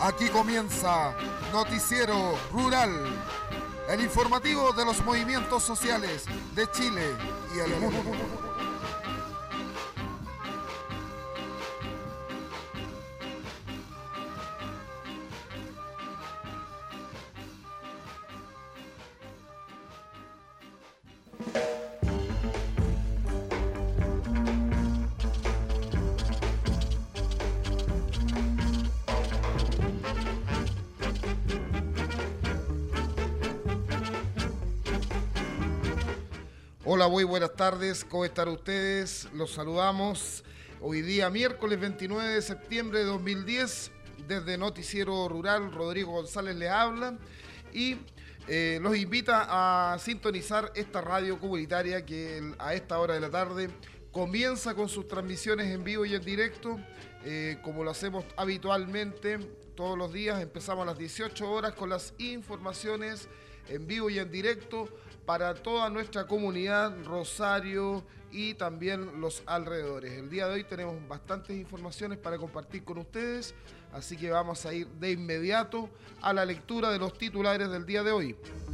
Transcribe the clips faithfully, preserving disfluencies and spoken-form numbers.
Aquí comienza Noticiero Rural, el informativo de los movimientos sociales de Chile y el mundo. Hola, muy buenas tardes, ¿cómo están ustedes? Los saludamos hoy día miércoles veintinueve de septiembre de dos mil diez, desde Noticiero Rural. Rodrigo González les habla y eh, los invita a sintonizar esta radio comunitaria que a esta hora de la tarde comienza con sus transmisiones en vivo y en directo, eh, como lo hacemos habitualmente todos los días. Empezamos a las dieciocho horas con las informaciones en vivo y en directo para toda nuestra comunidad, Rosario y también los alrededores. El día de hoy tenemos bastantes informaciones para compartir con ustedes, así que vamos a ir de inmediato a la lectura de los titulares del día de hoy.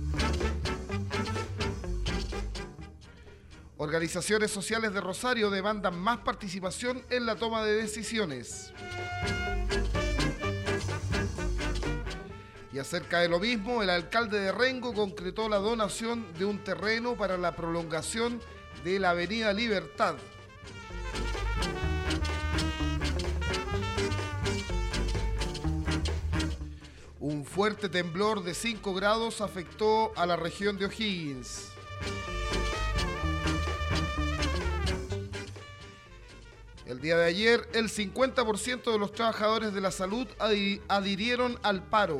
Organizaciones sociales de Rosario demandan más participación en la toma de decisiones. Y acerca de lo mismo, el alcalde de Rengo concretó la donación de un terreno para la prolongación de la Avenida Libertad. Un fuerte temblor de cinco grados afectó a la región de O'Higgins. El día de ayer, el cincuenta por ciento de los trabajadores de la salud adhirieron al paro.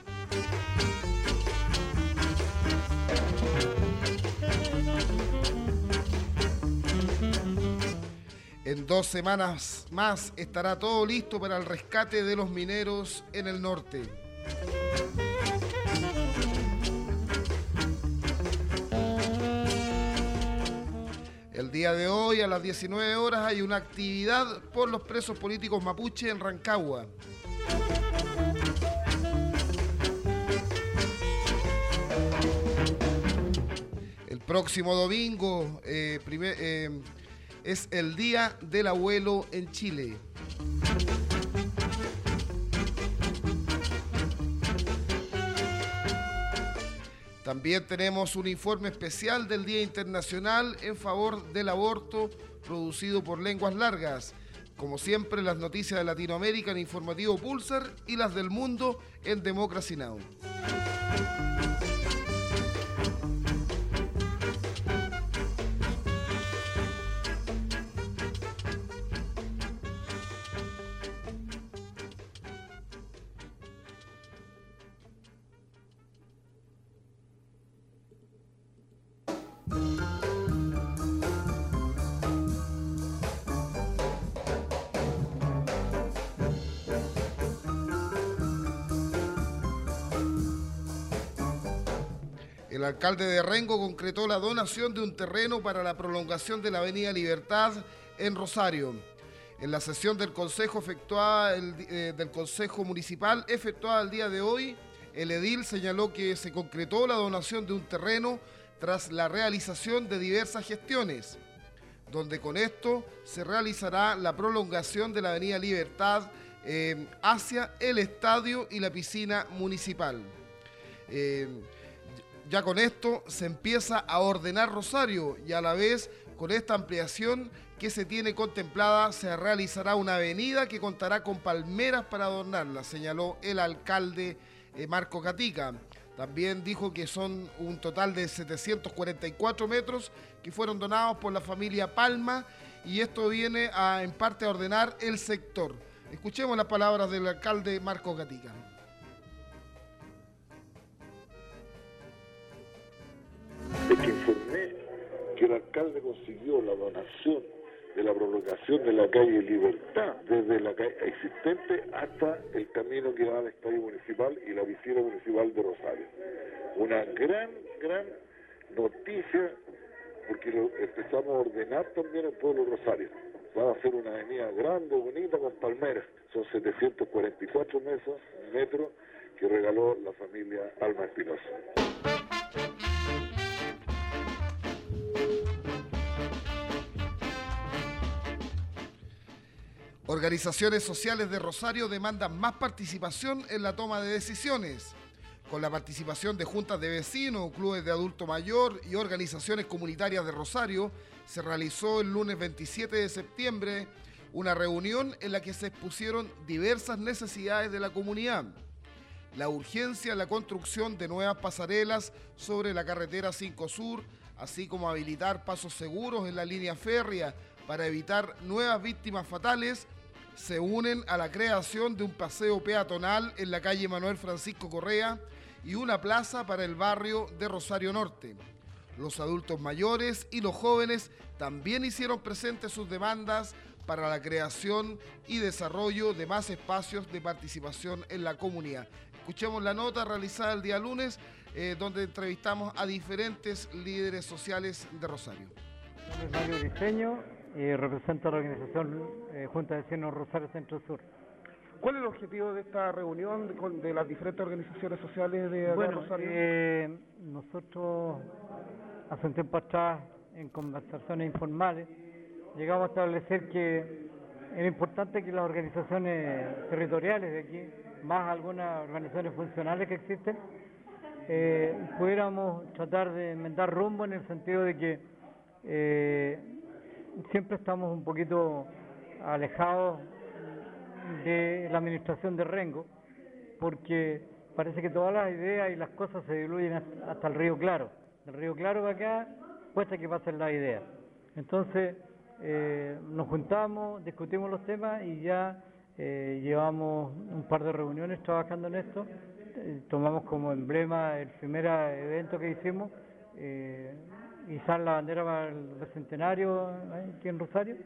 En dos semanas más estará todo listo para el rescate de los mineros en el norte. El día de hoy, a las diecinueve horas, hay una actividad por los presos políticos mapuche en Rancagua. El próximo domingo eh, primer, eh, es el Día del Abuelo en Chile. También tenemos un informe especial del Día Internacional en favor del aborto, producido por Lenguas Largas. Como siempre, las noticias de Latinoamérica en Informativo Pulsar y las del mundo en Democracy Now! El alcalde de Rengo concretó la donación de un terreno para la prolongación de la Avenida Libertad en Rosario. En la sesión del Consejo efectuada el, eh, del Consejo Municipal efectuada el día de hoy, el edil señaló que se concretó la donación de un terreno tras la realización de diversas gestiones, donde con esto se realizará la prolongación de la Avenida Libertad eh, hacia el estadio y la piscina municipal. Eh, Ya con esto se empieza a ordenar Rosario y a la vez con esta ampliación que se tiene contemplada se realizará una avenida que contará con palmeras para adornarla, señaló el alcalde eh, Marco Gatica. También dijo que son un total de setecientos cuarenta y cuatro metros que fueron donados por la familia Palma y esto viene a, en parte a ordenar el sector. Escuchemos las palabras del alcalde Marco Gatica. Es que informé que el alcalde consiguió la donación de la prolongación de la calle Libertad, desde la calle existente hasta el camino que va al estadio municipal y la piscina municipal de Rosario. Una gran, gran noticia, porque lo empezamos a ordenar también el pueblo de Rosario. Va a ser una avenida grande, bonita, con palmeras. son setecientos cuarenta y cuatro metros, metros que regaló la familia Alma Espinosa. Organizaciones sociales de Rosario demandan más participación en la toma de decisiones. Con la participación de juntas de vecinos, clubes de adulto mayor y organizaciones comunitarias de Rosario, se realizó el lunes veintisiete de septiembre una reunión en la que se expusieron diversas necesidades de la comunidad. La urgencia en la construcción de nuevas pasarelas sobre la carretera cinco Sur, así como habilitar pasos seguros en la línea férrea para evitar nuevas víctimas fatales, se unen a la creación de un paseo peatonal en la calle Manuel Francisco Correa y una plaza para el barrio de Rosario Norte. Los adultos mayores y los jóvenes también hicieron presentes sus demandas para la creación y desarrollo de más espacios de participación en la comunidad. Escuchemos la nota realizada el día lunes, eh, donde entrevistamos a diferentes líderes sociales de Rosario. Mi nombre es Mario Briceño y represento a la organización eh, Junta de Vecinos Rosario Centro Sur. ¿Cuál es el objetivo de esta reunión de, con, de las diferentes organizaciones sociales de, de bueno, Rosario? Eh, nosotros hace un tiempo atrás, en conversaciones informales, llegamos a establecer que era importante que las organizaciones territoriales de aquí, más algunas organizaciones funcionales que existen, eh, pudiéramos tratar de enmendar rumbo en el sentido de que eh, siempre estamos un poquito alejados de la administración de Rengo, porque parece que todas las ideas y las cosas se diluyen hasta el Río Claro. Del Río Claro para acá cuesta que pasen las ideas. Entonces eh, nos juntamos, discutimos los temas y ya eh, llevamos un par de reuniones trabajando en esto. Eh, tomamos como emblema el primer evento que hicimos, eh, izar la bandera para el bicentenario ¿eh? aquí en Rosario,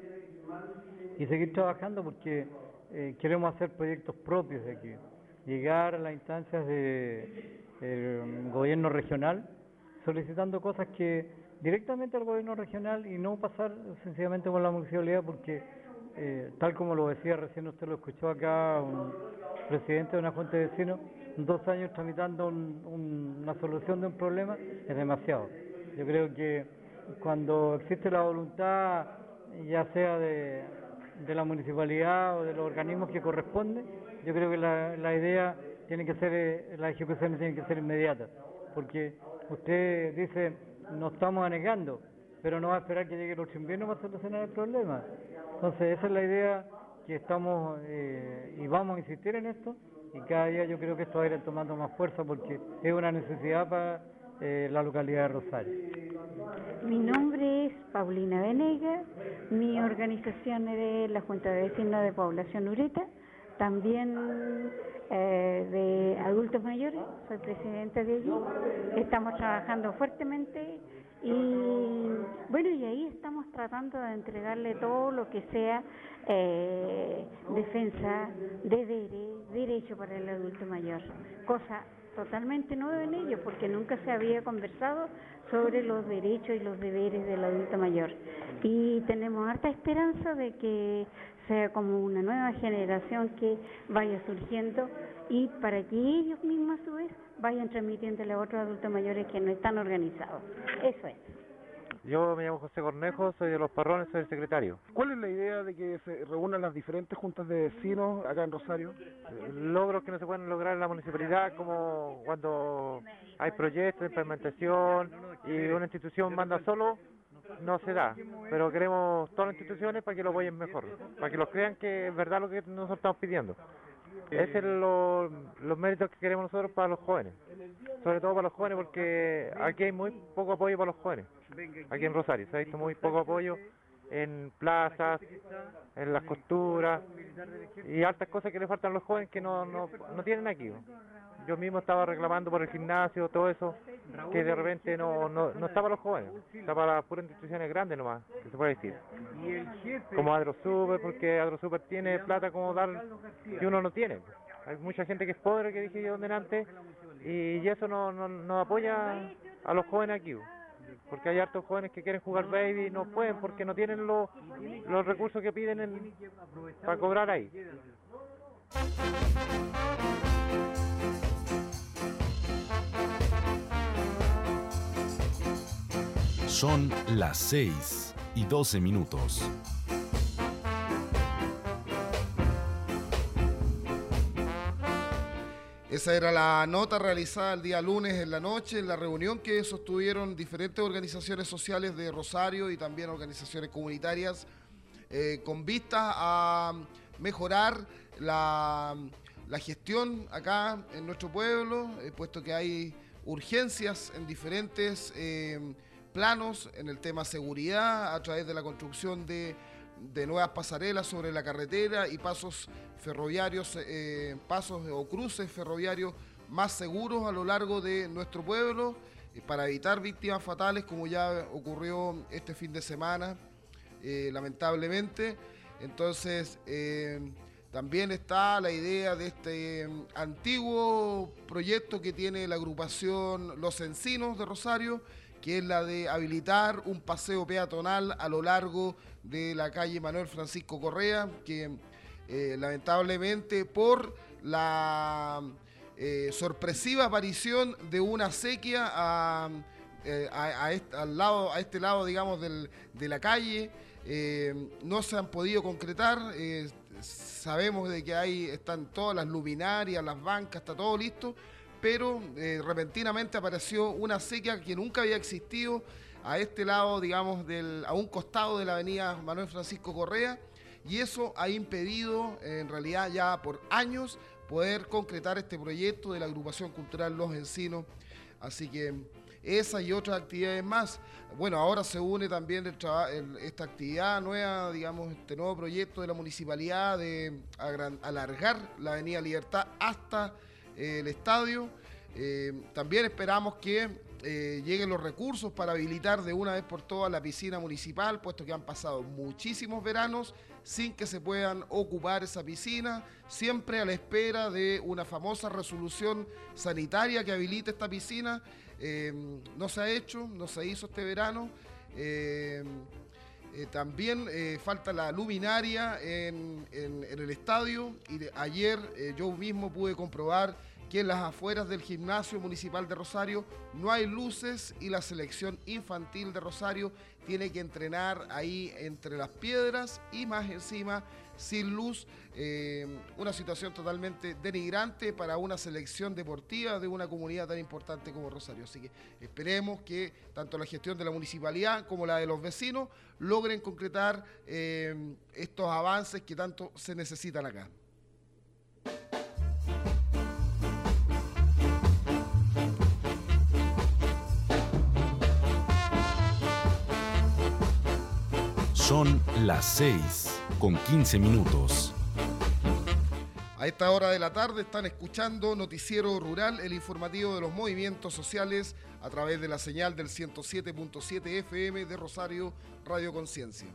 y seguir trabajando porque eh, queremos hacer proyectos propios de aquí, llegar a las instancias de, del gobierno regional solicitando cosas que directamente al gobierno regional y no pasar sencillamente por la municipalidad, porque eh, tal como lo decía recién, usted lo escuchó acá, un presidente de una junta de vecinos, dos años tramitando un, un, una solución de un problema es demasiado. Yo creo que cuando existe la voluntad, ya sea de, de la municipalidad o de los organismos que corresponden, yo creo que la, la idea tiene que ser, la ejecución tiene que ser inmediata, porque usted dice, no estamos anegando, pero no va a esperar que llegue el otro invierno para solucionar el problema. Entonces esa es la idea que estamos eh, y vamos a insistir en esto, y cada día yo creo que esto va a ir tomando más fuerza porque es una necesidad para eh, la localidad de Rosario. Mi nombre es Paulina Venegas, mi organización es de la Junta de Vecinos de Población Ureta, también eh, de adultos mayores, soy presidenta de allí, estamos trabajando fuertemente y bueno, y ahí estamos tratando de entregarle todo lo que sea eh, defensa de deberes, derecho para el adulto mayor, cosa totalmente nueva en ellos porque nunca se había conversado sobre los derechos y los deberes del adulto mayor, y tenemos harta esperanza de que sea como una nueva generación que vaya surgiendo y para que ellos mismos a su vez vayan transmitiéndole a otros adultos mayores que no están organizados. Eso es. Yo me llamo José Cornejo, soy de Los Parrones, soy el secretario. ¿Cuál es la idea de que se reúnan las diferentes juntas de vecinos acá en Rosario? Logros que no se pueden lograr en la municipalidad, como cuando hay proyectos de implementación y una institución manda solo, no se da, pero queremos todas las instituciones para que lo apoyen mejor, para que los crean que es verdad lo que nosotros estamos pidiendo. Ese es lo, los méritos que queremos nosotros para los jóvenes, sobre todo para los jóvenes, porque aquí hay muy poco apoyo para los jóvenes, aquí en Rosario se ha visto muy poco apoyo en plazas, en las costuras y altas cosas que le faltan a los jóvenes que no, no, no tienen aquí. Yo mismo estaba reclamando por el gimnasio, todo eso, que de repente no, no, no está para los jóvenes, está para las puras instituciones grandes nomás, que se puede decir. Como AgroSuper, porque AgroSuper tiene plata como dar que uno no tiene. Hay mucha gente que es pobre, que dije yo delante, y eso no, no, no apoya a los jóvenes aquí. Porque hay hartos jóvenes que quieren jugar baby y no pueden porque no tienen los, los recursos que piden en, para cobrar ahí. Son las seis y doce minutos. Esa era la nota realizada el día lunes en la noche, en la reunión que sostuvieron diferentes organizaciones sociales de Rosario y también organizaciones comunitarias eh, con vistas a mejorar la, la gestión acá en nuestro pueblo, eh, puesto que hay urgencias en diferentes eh, planos, en el tema seguridad, a través de la construcción de, de nuevas pasarelas sobre la carretera y pasos ferroviarios, eh, pasos o cruces ferroviarios más seguros a lo largo de nuestro pueblo, eh, para evitar víctimas fatales como ya ocurrió este fin de semana, eh, lamentablemente. Entonces, eh, también está la idea de este eh, antiguo proyecto que tiene la agrupación Los Encinos de Rosario, que es la de habilitar un paseo peatonal a lo largo de la calle Manuel Francisco Correa, que eh, lamentablemente por la eh, sorpresiva aparición de una sequía a, eh, a, a, este, al lado, a este lado, digamos, del, de la calle, eh, no se han podido concretar. Eh, sabemos de que ahí están todas las luminarias, las bancas, está todo listo, pero eh, repentinamente apareció una sequía que nunca había existido a este lado, digamos, del, a un costado de la avenida Manuel Francisco Correa, y eso ha impedido, eh, en realidad ya por años, poder concretar este proyecto de la agrupación cultural Los Encinos. Así que esa y otras actividades más. Bueno, ahora se une también el el, esta actividad nueva, digamos, este nuevo proyecto de la municipalidad de agran, alargar la avenida Libertad hasta el estadio. Eh, también esperamos que eh, lleguen los recursos para habilitar de una vez por todas la piscina municipal, puesto que han pasado muchísimos veranos sin que se puedan ocupar esa piscina, siempre a la espera de una famosa resolución sanitaria que habilite esta piscina. Eh, no se ha hecho, no se hizo este verano. Eh, Eh, también eh, falta la luminaria en, en, en el estadio, y de, ayer eh, yo mismo pude comprobar que en las afueras del gimnasio municipal de Rosario no hay luces y la selección infantil de Rosario tiene que entrenar ahí entre las piedras y más encima sin luz, eh, una situación totalmente denigrante para una selección deportiva de una comunidad tan importante como Rosario. Así que esperemos que tanto la gestión de la municipalidad como la de los vecinos logren concretar eh, estos avances que tanto se necesitan acá. Son las seis con quince minutos. A esta hora de la tarde están escuchando Noticiero Rural, el informativo de los movimientos sociales a través de la señal del ciento siete punto siete F M de Rosario Radio Conciencia.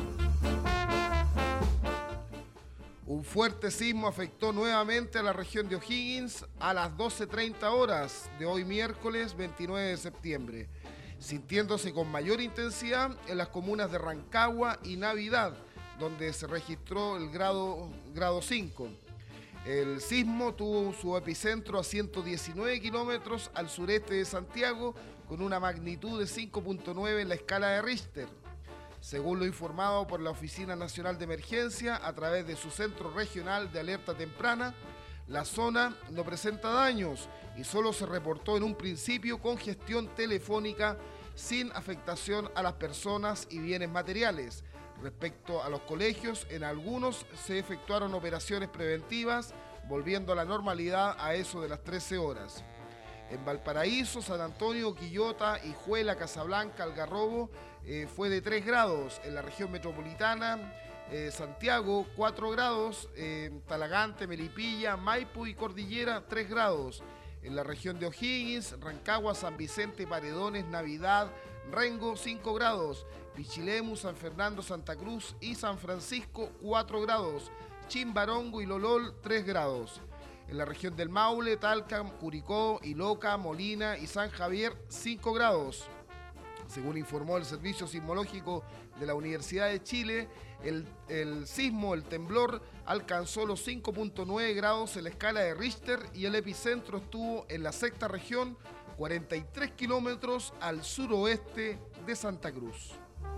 Un fuerte sismo afectó nuevamente a la región de O'Higgins a las doce treinta horas de hoy miércoles veintinueve de septiembre, sintiéndose con mayor intensidad en las comunas de Rancagua y Navidad, donde se registró el grado, grado cinco. El sismo tuvo su epicentro a ciento diecinueve kilómetros al sureste de Santiago, con una magnitud de cinco punto nueve en la escala de Richter. Según lo informado por la Oficina Nacional de Emergencia a través de su Centro Regional de Alerta Temprana, la zona no presenta daños y solo se reportó en un principio congestión telefónica sin afectación a las personas y bienes materiales. Respecto a los colegios, en algunos se efectuaron operaciones preventivas, volviendo a la normalidad a eso de las trece horas. En Valparaíso, San Antonio, Quillota, Hijuela, Casablanca, Algarrobo eh, fue de tres grados. En la región metropolitana, eh, Santiago, cuatro grados. Eh, Talagante, Melipilla, Maipo y Cordillera, tres grados. En la región de O'Higgins, Rancagua, San Vicente, Paredones, Navidad, Rengo, cinco grados. Pichilemu, San Fernando, Santa Cruz y San Francisco, cuatro grados. Chimbarongo y Lolol, tres grados. En la región del Maule, Talca, Curicó, Iloca, Molina y San Javier, cinco grados. Según informó el Servicio Sismológico de la Universidad de Chile, el, el sismo, el temblor, alcanzó los cinco punto nueve grados en la escala de Richter y el epicentro estuvo en la sexta región, cuarenta y tres kilómetros al suroeste de Santa Cruz.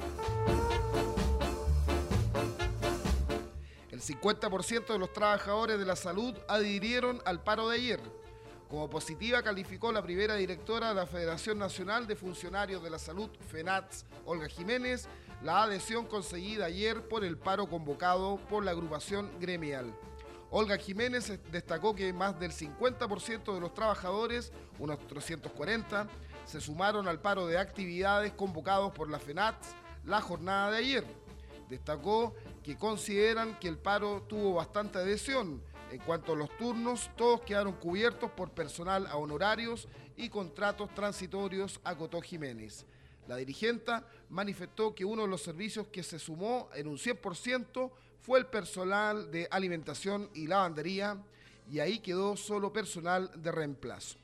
El cincuenta por ciento de los trabajadores de la salud adhirieron al paro de ayer. Como positiva calificó la primera directora de la Federación Nacional de Funcionarios de la Salud, FENATS, Olga Jiménez, la adhesión conseguida ayer por el paro convocado por la agrupación gremial. Olga Jiménez destacó que más del cincuenta por ciento de los trabajadores, unos trescientos cuarenta, se sumaron al paro de actividades convocados por la FENATS la jornada de ayer. Destacó que consideran que el paro tuvo bastante adhesión. En cuanto a los turnos, todos quedaron cubiertos por personal a honorarios y contratos transitorios, acotó Jiménez. La dirigenta manifestó que uno de los servicios que se sumó en un cien por ciento fue el personal de alimentación y lavandería, y ahí quedó solo personal de reemplazo.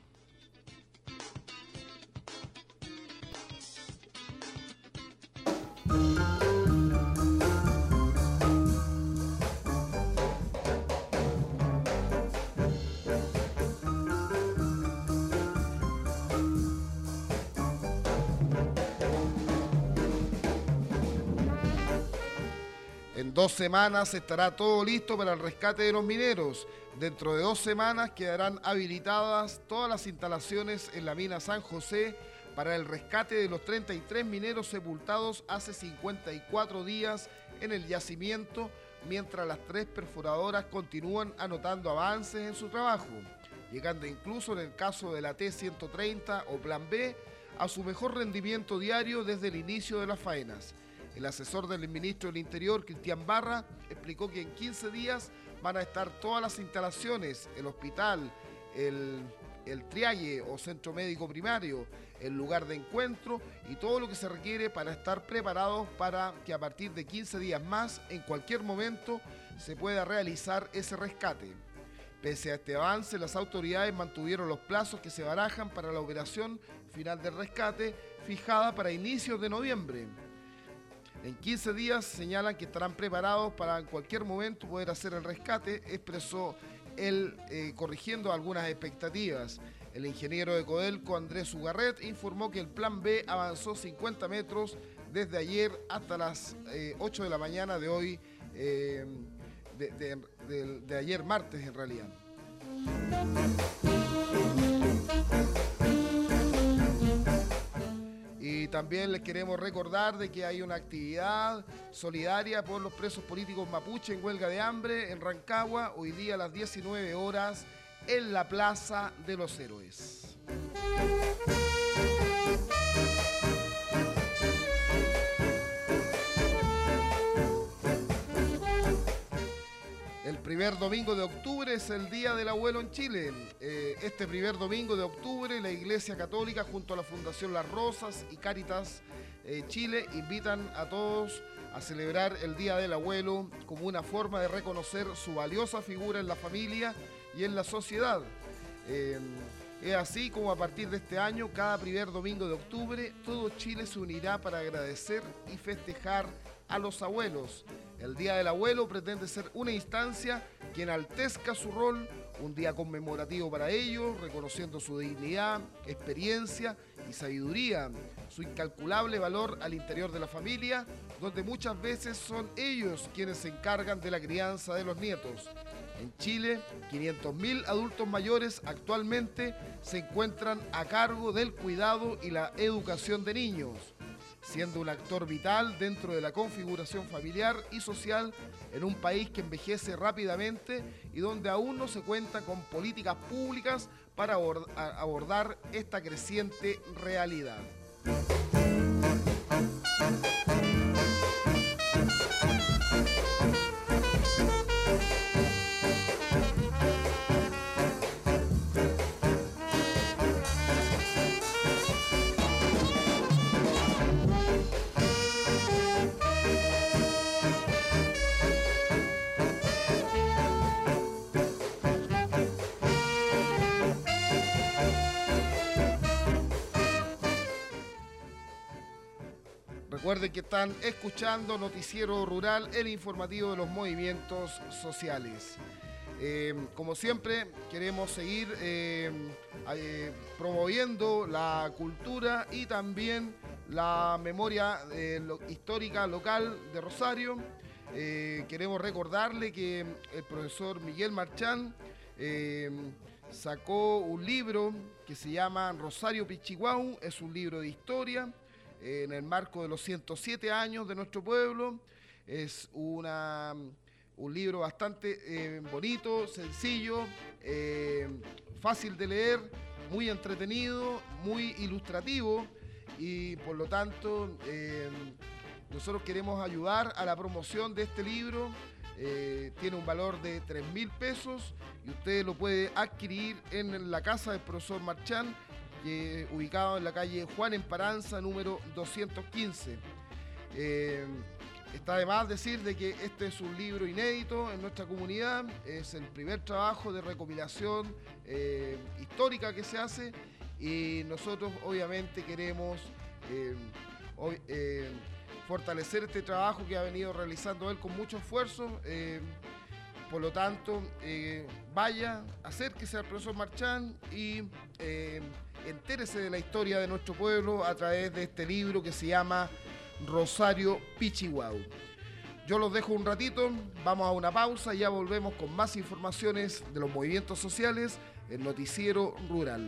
En dos semanas estará todo listo para el rescate de los mineros. Dentro de dos semanas quedarán habilitadas todas las instalaciones en la mina San José para el rescate de los treinta y tres mineros sepultados hace cincuenta y cuatro días en el yacimiento, mientras las tres perforadoras continúan anotando avances en su trabajo, llegando incluso en el caso de la T ciento treinta o Plan B a su mejor rendimiento diario desde el inicio de las faenas. El asesor del ministro del Interior, Cristian Barra, explicó que en quince días van a estar todas las instalaciones, el hospital, el, el trialle o centro médico primario, el lugar de encuentro y todo lo que se requiere para estar preparados para que a partir de quince días más, en cualquier momento, se pueda realizar ese rescate. Pese a este avance, las autoridades mantuvieron los plazos que se barajan para la operación final del rescate, fijada para inicios de noviembre. En quince días señalan que estarán preparados para en cualquier momento poder hacer el rescate, expresó él, eh, corrigiendo algunas expectativas. El ingeniero de Codelco, Andrés Ugarret, informó que el Plan B avanzó cincuenta metros desde ayer hasta las eh, ocho de la mañana de hoy, eh, de, de, de, de ayer martes en realidad. Y también les queremos recordar de que hay una actividad solidaria por los presos políticos mapuche en huelga de hambre en Rancagua, hoy día a las diecinueve horas en la Plaza de los Héroes. El primer domingo de octubre es el Día del Abuelo en Chile. Eh, este primer domingo de octubre, la Iglesia Católica junto a la Fundación Las Rosas y Cáritas eh, Chile invitan a todos a celebrar el Día del Abuelo como una forma de reconocer su valiosa figura en la familia y en la sociedad. Eh, es así como a partir de este año, cada primer domingo de octubre, todo Chile se unirá para agradecer y festejar a los abuelos. El Día del Abuelo pretende ser una instancia que enaltezca su rol, un día conmemorativo para ellos, reconociendo su dignidad, experiencia y sabiduría, su incalculable valor al interior de la familia, donde muchas veces son ellos quienes se encargan de la crianza de los nietos. En Chile, quinientos mil adultos mayores actualmente se encuentran a cargo del cuidado y la educación de niños, siendo un actor vital dentro de la configuración familiar y social en un país que envejece rápidamente y donde aún no se cuenta con políticas públicas para abordar esta creciente realidad. Recuerden que están escuchando Noticiero Rural, el informativo de los movimientos sociales. Eh, como siempre, queremos seguir eh, eh, promoviendo la cultura y también la memoria eh, lo, histórica local de Rosario. Eh, queremos recordarle que el profesor Miguel Marchán eh, sacó un libro que se llama Rosario Pichihuahua, es un libro de historia eh, en el marco de los ciento siete años de nuestro pueblo. Es una... un libro bastante eh, bonito, sencillo, eh, fácil de leer, muy entretenido, muy ilustrativo y por lo tanto eh, nosotros queremos ayudar a la promoción de este libro. Eh, tiene un valor de tres mil pesos y usted lo puede adquirir en la casa del profesor Marchán, que, ubicado en la calle Juan Emparanza, número doscientos quince. Eh, Está de más decir de que este es un libro inédito en nuestra comunidad, es el primer trabajo de recopilación eh, histórica que se hace y nosotros obviamente queremos eh, hoy, eh, fortalecer este trabajo que ha venido realizando él con mucho esfuerzo. Eh, por lo tanto, eh, vaya, acérquese al profesor Marchán y eh, entérese de la historia de nuestro pueblo a través de este libro que se llama Rosario Pichihuahua. Yo los dejo un ratito, vamos a una pausa y ya volvemos con más informaciones de los movimientos sociales en Noticiero Rural.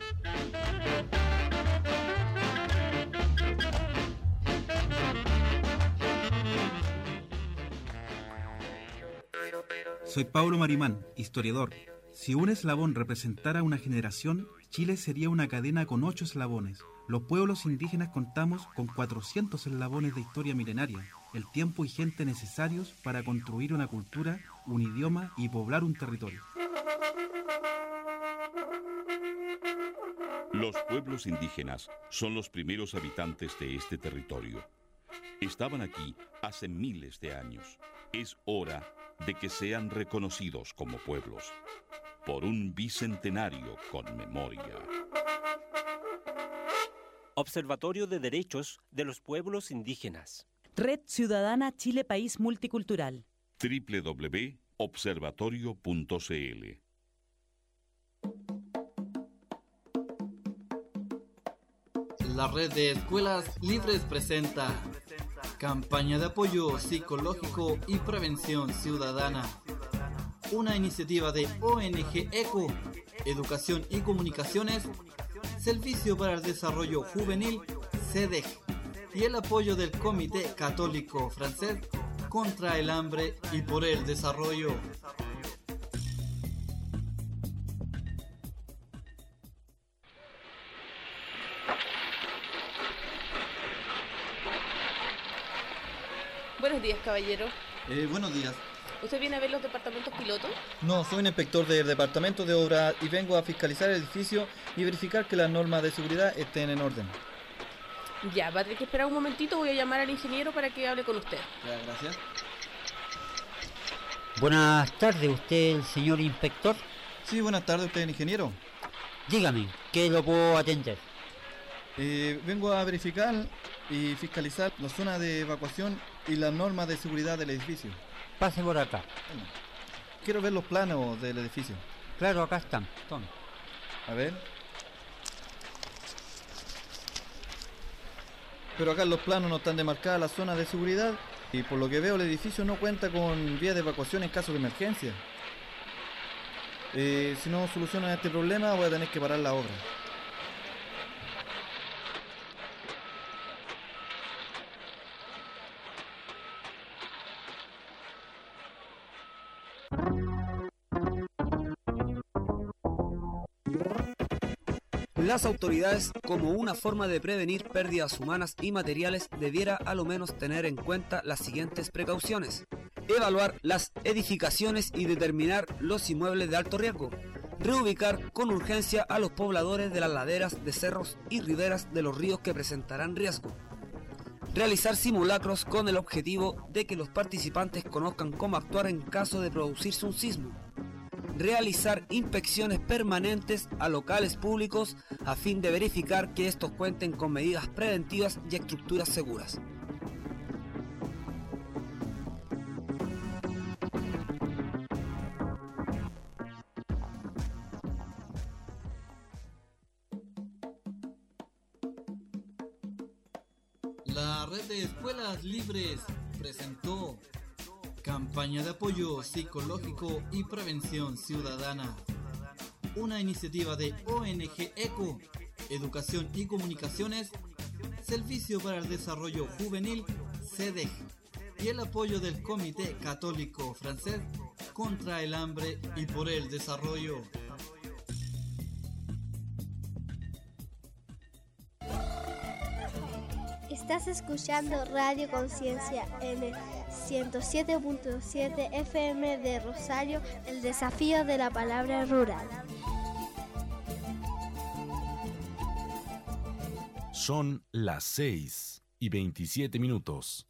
Soy Pablo Marimán, historiador. Si un eslabón representara una generación, Chile sería una cadena con ocho eslabones. Los pueblos indígenas contamos con cuatrocientos eslabones de historia milenaria, el tiempo y gente necesarios para construir una cultura, un idioma y poblar un territorio. Los pueblos indígenas son los primeros habitantes de este territorio. Estaban aquí hace miles de años. Es hora de que sean reconocidos como pueblos por un bicentenario con memoria. Observatorio de Derechos de los Pueblos Indígenas. Red Ciudadana Chile País Multicultural. doble u doble u doble u punto observatorio punto c l. La Red de Escuelas Libres presenta Campaña de Apoyo Psicológico y Prevención Ciudadana. Una iniciativa de O N G ECO, Educación y Comunicaciones, Servicio para el Desarrollo Juvenil, C E D E C, y el apoyo del Comité Católico Francés contra el Hambre y por el Desarrollo. Buenos días, caballero. Eh, buenos días. ¿Usted viene a ver los departamentos pilotos? No, soy un inspector del departamento de obra y vengo a fiscalizar el edificio y verificar que las normas de seguridad estén en orden. Ya, va a tener que esperar un momentito, voy a llamar al ingeniero para que hable con usted. Ya, gracias. Buenas tardes, ¿usted el señor inspector? Sí, buenas tardes, ¿usted es el ingeniero? Dígame, ¿qué lo puedo atender? Eh, vengo a verificar y fiscalizar la zona de evacuación y las normas de seguridad del edificio. Pase por acá. Bueno, quiero ver los planos del edificio. Claro, acá están. Tome. A ver. Pero acá en los planos no están demarcadas las zonas de seguridad y por lo que veo el edificio no cuenta con vías de evacuación en caso de emergencia. Eh, si no solucionan este problema voy a tener que parar la obra. Las autoridades, como una forma de prevenir pérdidas humanas y materiales, debiera a lo menos tener en cuenta las siguientes precauciones. Evaluar las edificaciones y determinar los inmuebles de alto riesgo. Reubicar con urgencia a los pobladores de las laderas de cerros y riberas de los ríos que presentarán riesgo. Realizar simulacros con el objetivo de que los participantes conozcan cómo actuar en caso de producirse un sismo. Realizar inspecciones permanentes a locales públicos a fin de verificar que estos cuenten con medidas preventivas y estructuras seguras. La Red de Escuelas Libres presentó Campaña de Apoyo Psicológico y Prevención Ciudadana, una iniciativa de O N G ECO, Educación y Comunicaciones, Servicio para el Desarrollo Juvenil, C E D E J, y el apoyo del Comité Católico Francés contra el Hambre y por el Desarrollo. Estás escuchando Radio Conciencia en el ciento siete punto siete F M de Rosario, el desafío de la palabra rural. Son las seis y veintisiete minutos.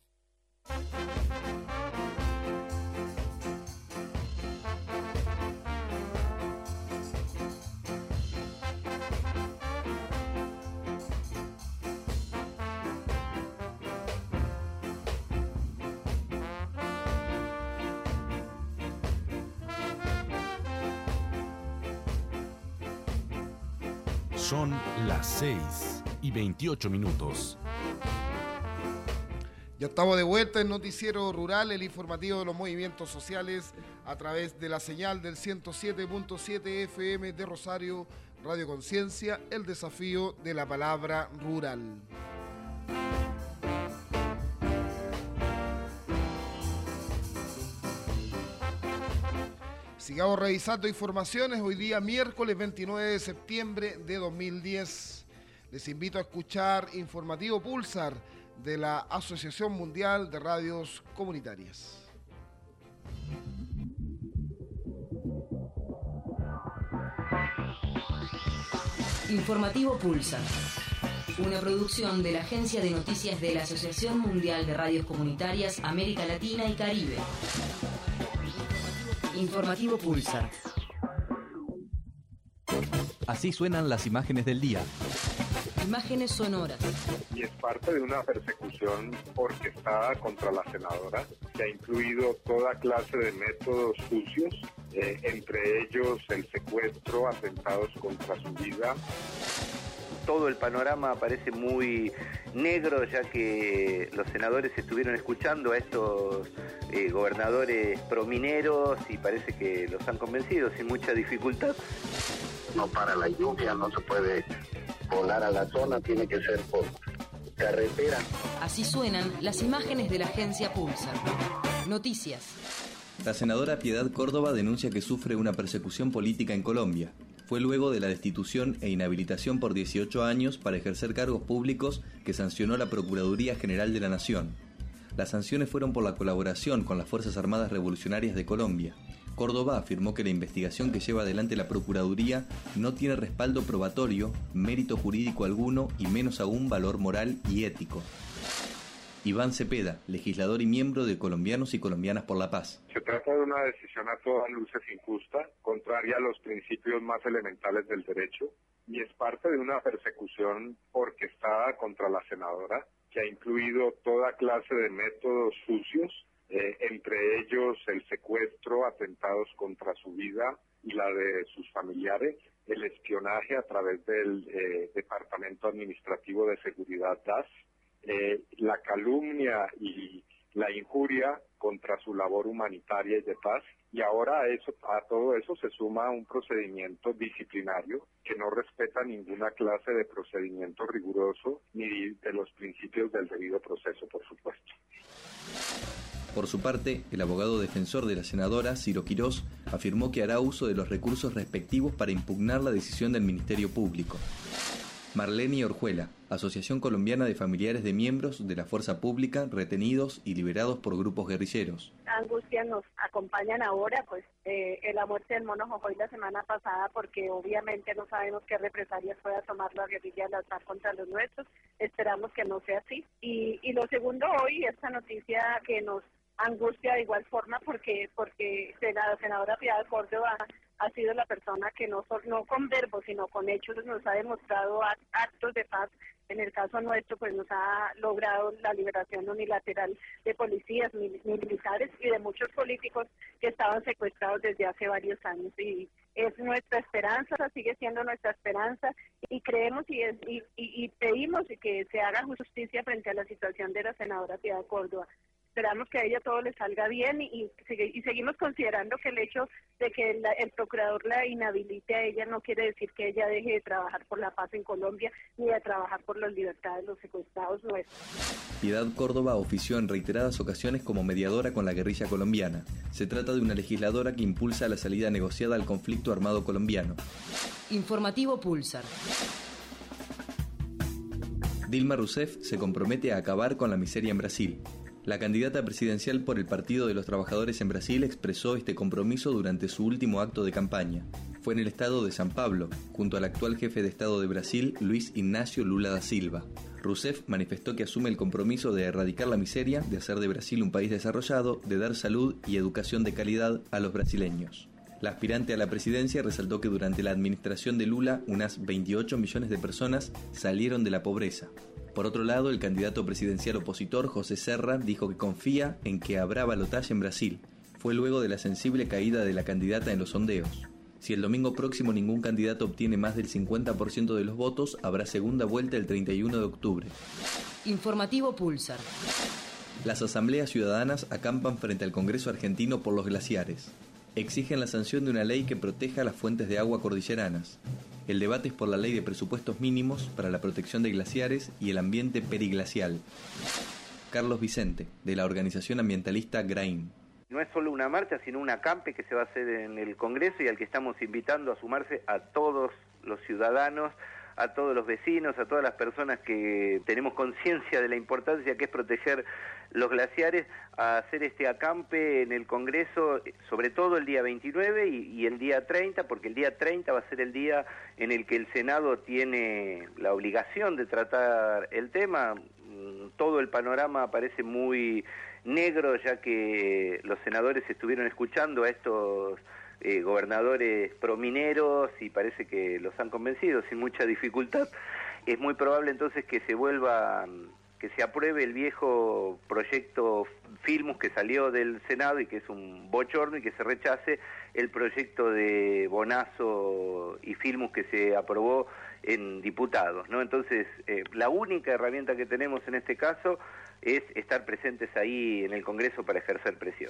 Son las seis y veintiocho minutos. Ya estamos de vuelta en Noticiero Rural, el informativo de los movimientos sociales a través de la señal del ciento siete punto siete F M de Rosario, Radio Conciencia, el desafío de la palabra rural. Sigamos revisando informaciones. Hoy día miércoles veintinueve de septiembre de dos mil diez. Les invito a escuchar Informativo Pulsar de la Asociación Mundial de Radios Comunitarias. Informativo Pulsar, una producción de la Agencia de Noticias de la Asociación Mundial de Radios Comunitarias América Latina y Caribe. Informativo Pulsar. Así suenan las imágenes del día. Imágenes sonoras. Y es parte de una persecución orquestada contra la senadora, que ha incluido toda clase de métodos sucios, eh, entre ellos el secuestro, atentados contra su vida. Todo el panorama parece muy negro, ya que los senadores estuvieron escuchando a estos eh, gobernadores promineros y parece que los han convencido sin mucha dificultad. No para la lluvia, no se puede volar a la zona, tiene que ser por carretera. Así suenan las imágenes de la agencia Pulsar. Noticias. La senadora Piedad Córdoba denuncia que sufre una persecución política en Colombia. Fue luego de la destitución e inhabilitación por dieciocho años para ejercer cargos públicos que sancionó la Procuraduría General de la Nación. Las sanciones fueron por la colaboración con las Fuerzas Armadas Revolucionarias de Colombia. Córdoba afirmó que la investigación que lleva adelante la Procuraduría no tiene respaldo probatorio, mérito jurídico alguno y menos aún valor moral y ético. Iván Cepeda, legislador y miembro de Colombianos y Colombianas por la Paz. Se trata de una decisión a todas luces injusta, contraria a los principios más elementales del derecho, y es parte de una persecución orquestada contra la senadora, que ha incluido toda clase de métodos sucios, eh, entre ellos el secuestro, atentados contra su vida y la de sus familiares, el espionaje a través del eh, Departamento Administrativo de Seguridad D A S, Eh, la calumnia y la injuria contra su labor humanitaria y de paz, y ahora a, eso, a todo eso se suma un procedimiento disciplinario que no respeta ninguna clase de procedimiento riguroso ni de los principios del debido proceso, por supuesto. Por su parte, el abogado defensor de la senadora, Ciro Quirós, afirmó que hará uso de los recursos respectivos para impugnar la decisión del Ministerio Público. Marlene Orjuela, Asociación Colombiana de Familiares de Miembros de la Fuerza Pública retenidos y liberados por grupos guerrilleros. Angustia nos acompañan ahora, pues eh, en la muerte del Mono Jojoy la semana pasada, porque obviamente no sabemos qué represalias pueda tomar la guerrilla al alzar contra los nuestros. Esperamos que no sea así. Y, y lo segundo hoy, esta noticia que nos angustia de igual forma, porque porque la senadora Piedad Córdoba ha sido la persona que no, no con verbos, sino con hechos nos ha demostrado actos de paz. En el caso nuestro, pues nos ha logrado la liberación unilateral de policías, mil, militares y de muchos políticos que estaban secuestrados desde hace varios años. Y, es nuestra esperanza, sigue siendo nuestra esperanza y creemos y, es, y, y, y pedimos que se haga justicia frente a la situación de la senadora Piedad Córdoba. Esperamos que a ella todo le salga bien y, y, y seguimos considerando que el hecho de que la, el procurador la inhabilite a ella no quiere decir que ella deje de trabajar por la paz en Colombia ni de trabajar por las libertades de los secuestrados nuestros. Piedad Córdoba ofició en reiteradas ocasiones como mediadora con la guerrilla colombiana. Se trata de una legisladora que impulsa la salida negociada al conflicto armado colombiano. Informativo Pulsar. Dilma Rousseff se compromete a acabar con la miseria en Brasil. La candidata presidencial por el Partido de los Trabajadores en Brasil expresó este compromiso durante su último acto de campaña. Fue en el estado de São Paulo, junto al actual jefe de Estado de Brasil, Luiz Inácio Lula da Silva. Rousseff manifestó que asume el compromiso de erradicar la miseria, de hacer de Brasil un país desarrollado, de dar salud y educación de calidad a los brasileños. La aspirante a la presidencia resaltó que durante la administración de Lula, unas veintiocho millones de personas salieron de la pobreza. Por otro lado, el candidato presidencial opositor, José Serra, dijo que confía en que habrá balotaje en Brasil. Fue luego de la sensible caída de la candidata en los sondeos. Si el domingo próximo ningún candidato obtiene más del cincuenta por ciento de los votos, habrá segunda vuelta el treinta y uno de octubre. Informativo Pulsar. Las asambleas ciudadanas acampan frente al Congreso argentino por los glaciares. Exigen la sanción de una ley que proteja las fuentes de agua cordilleranas. El debate es por la ley de presupuestos mínimos para la protección de glaciares y el ambiente periglacial. Carlos Vicente, de la organización ambientalista Grain. No es solo una marcha, sino un acampe que se va a hacer en el Congreso y al que estamos invitando a sumarse a todos los ciudadanos, a todos los vecinos, a todas las personas que tenemos conciencia de la importancia que es proteger los glaciares, a hacer este acampe en el Congreso, sobre todo el día veintinueve y, y el día treinta, porque el día treinta va a ser el día en el que el Senado tiene la obligación de tratar el tema. Todo el panorama parece muy negro, ya que los senadores estuvieron escuchando a estos eh, gobernadores promineros y parece que los han convencido sin mucha dificultad. Es muy probable entonces que se vuelva, que se apruebe el viejo proyecto Filmus que salió del Senado y que es un bochorno, y que se rechace el proyecto de Bonazo y Filmus que se aprobó en diputados, ¿no? Entonces, eh, la única herramienta que tenemos en este caso es estar presentes ahí en el Congreso para ejercer presión.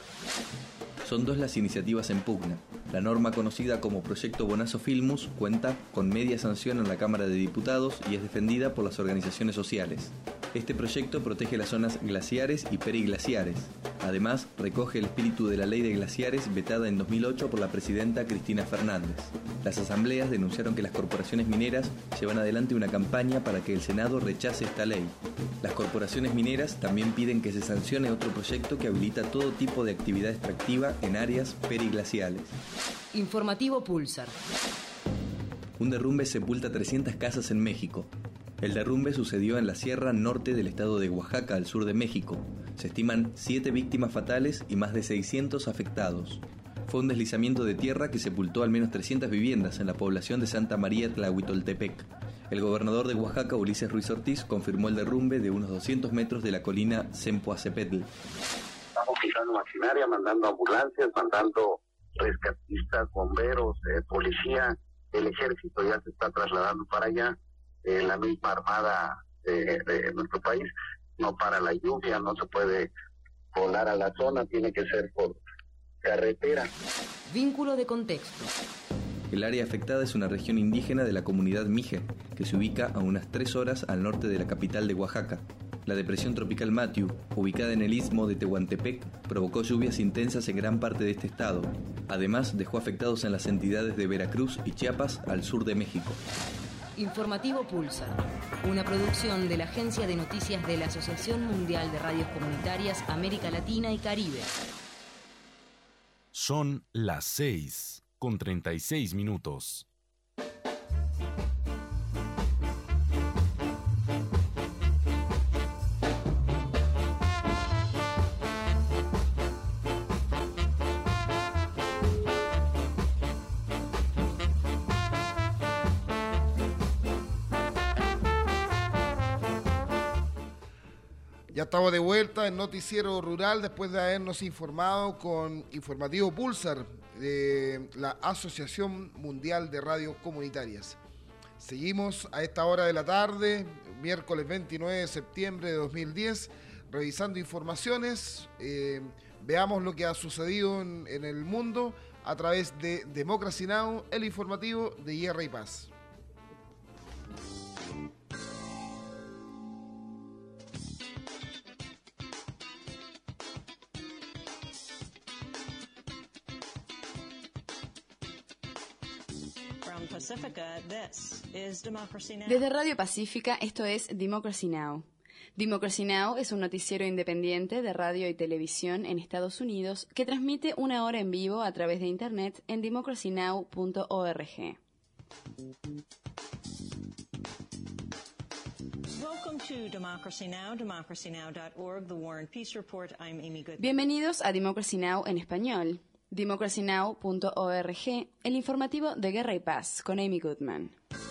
Son dos las iniciativas en pugna. La norma conocida como Proyecto Bonazo Filmus cuenta con media sanción en la Cámara de Diputados y es defendida por las organizaciones sociales. Este proyecto protege las zonas glaciares y periglaciares. Además, recoge el espíritu de la Ley de Glaciares vetada en dos mil ocho por la presidenta Cristina Fernández. Las asambleas denunciaron que las corporaciones mineras llevan adelante una campaña para que el Senado rechace esta ley. Las corporaciones mineras también piden que se sancione otro proyecto que habilita todo tipo de actividad extractiva en áreas periglaciales. Informativo Pulsar. Un derrumbe sepulta trescientas casas en México. El derrumbe sucedió en la sierra norte del estado de Oaxaca, al sur de México. Se estiman siete víctimas fatales y más de seiscientos afectados. Fue un deslizamiento de tierra que sepultó al menos trescientas viviendas en la población de Santa María Tlahuitoltepec. El gobernador de Oaxaca, Ulises Ruiz Ortiz, confirmó el derrumbe de unos doscientos metros de la colina Zempoacepetl. Estamos usando maquinaria, mandando ambulancias, mandando rescatistas, bomberos, eh, policía. El ejército ya se está trasladando para allá. Eh, la misma armada de, de nuestro país. No para la lluvia, no se puede volar a la zona, tiene que ser por carretera. Vínculo de contexto. El área afectada es una región indígena de la comunidad Mije, que se ubica a unas tres horas al norte de la capital de Oaxaca. La depresión tropical Matthew, ubicada en el istmo de Tehuantepec, provocó lluvias intensas en gran parte de este estado. Además, dejó afectados en las entidades de Veracruz y Chiapas, al sur de México. Informativo Pulsar, una producción de la Agencia de Noticias de la Asociación Mundial de Radios Comunitarias América Latina y Caribe. Son las seis con treinta y seis minutos. Ya estamos de vuelta en Noticiero Rural después de habernos informado con Informativo Pulsar de la Asociación Mundial de Radios Comunitarias. Seguimos a esta hora de la tarde, miércoles veintinueve de septiembre de dos mil diez, revisando informaciones. Eh, veamos lo que ha sucedido en, en el mundo a través de Democracy Now!, el informativo de Guerra y Paz. Desde Radio Pacífica, esto es Democracy Now! Democracy Now! Es un noticiero independiente de radio y televisión en Estados Unidos que transmite una hora en vivo a través de Internet en democracy now punto org. Bienvenidos a Democracy Now! En español. democracy now punto org, el informativo de Guerra y Paz, con Amy Goodman.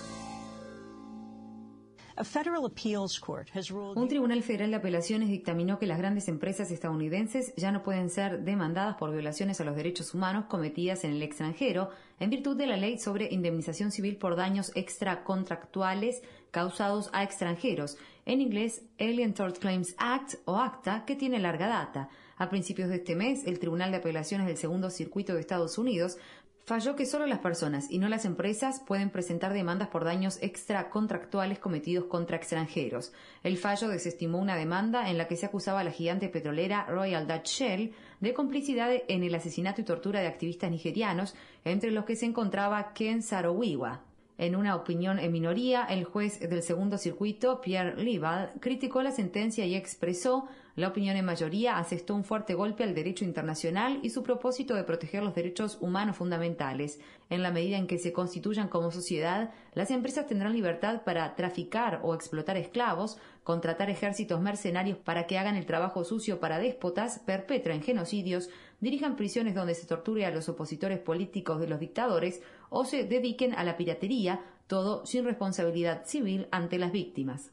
Un tribunal federal de apelaciones dictaminó que las grandes empresas estadounidenses ya no pueden ser demandadas por violaciones a los derechos humanos cometidas en el extranjero en virtud de la ley sobre indemnización civil por daños extracontractuales causados a extranjeros, en inglés Alien Tort Claims Act o ACTA, que tiene larga data. A principios de este mes, el Tribunal de Apelaciones del Segundo Circuito de Estados Unidos falló que solo las personas y no las empresas pueden presentar demandas por daños extracontractuales cometidos contra extranjeros. El fallo desestimó una demanda en la que se acusaba a la gigante petrolera Royal Dutch Shell de complicidad en el asesinato y tortura de activistas nigerianos, entre los que se encontraba Ken Saro-Wiwa. En una opinión en minoría, el juez del Segundo Circuito, Pierre Lival, criticó la sentencia y expresó: la opinión en mayoría asestó un fuerte golpe al derecho internacional y su propósito de proteger los derechos humanos fundamentales. En la medida en que se constituyan como sociedad, las empresas tendrán libertad para traficar o explotar esclavos, contratar ejércitos mercenarios para que hagan el trabajo sucio para déspotas, perpetren genocidios, dirijan prisiones donde se torture a los opositores políticos de los dictadores o se dediquen a la piratería, todo sin responsabilidad civil ante las víctimas.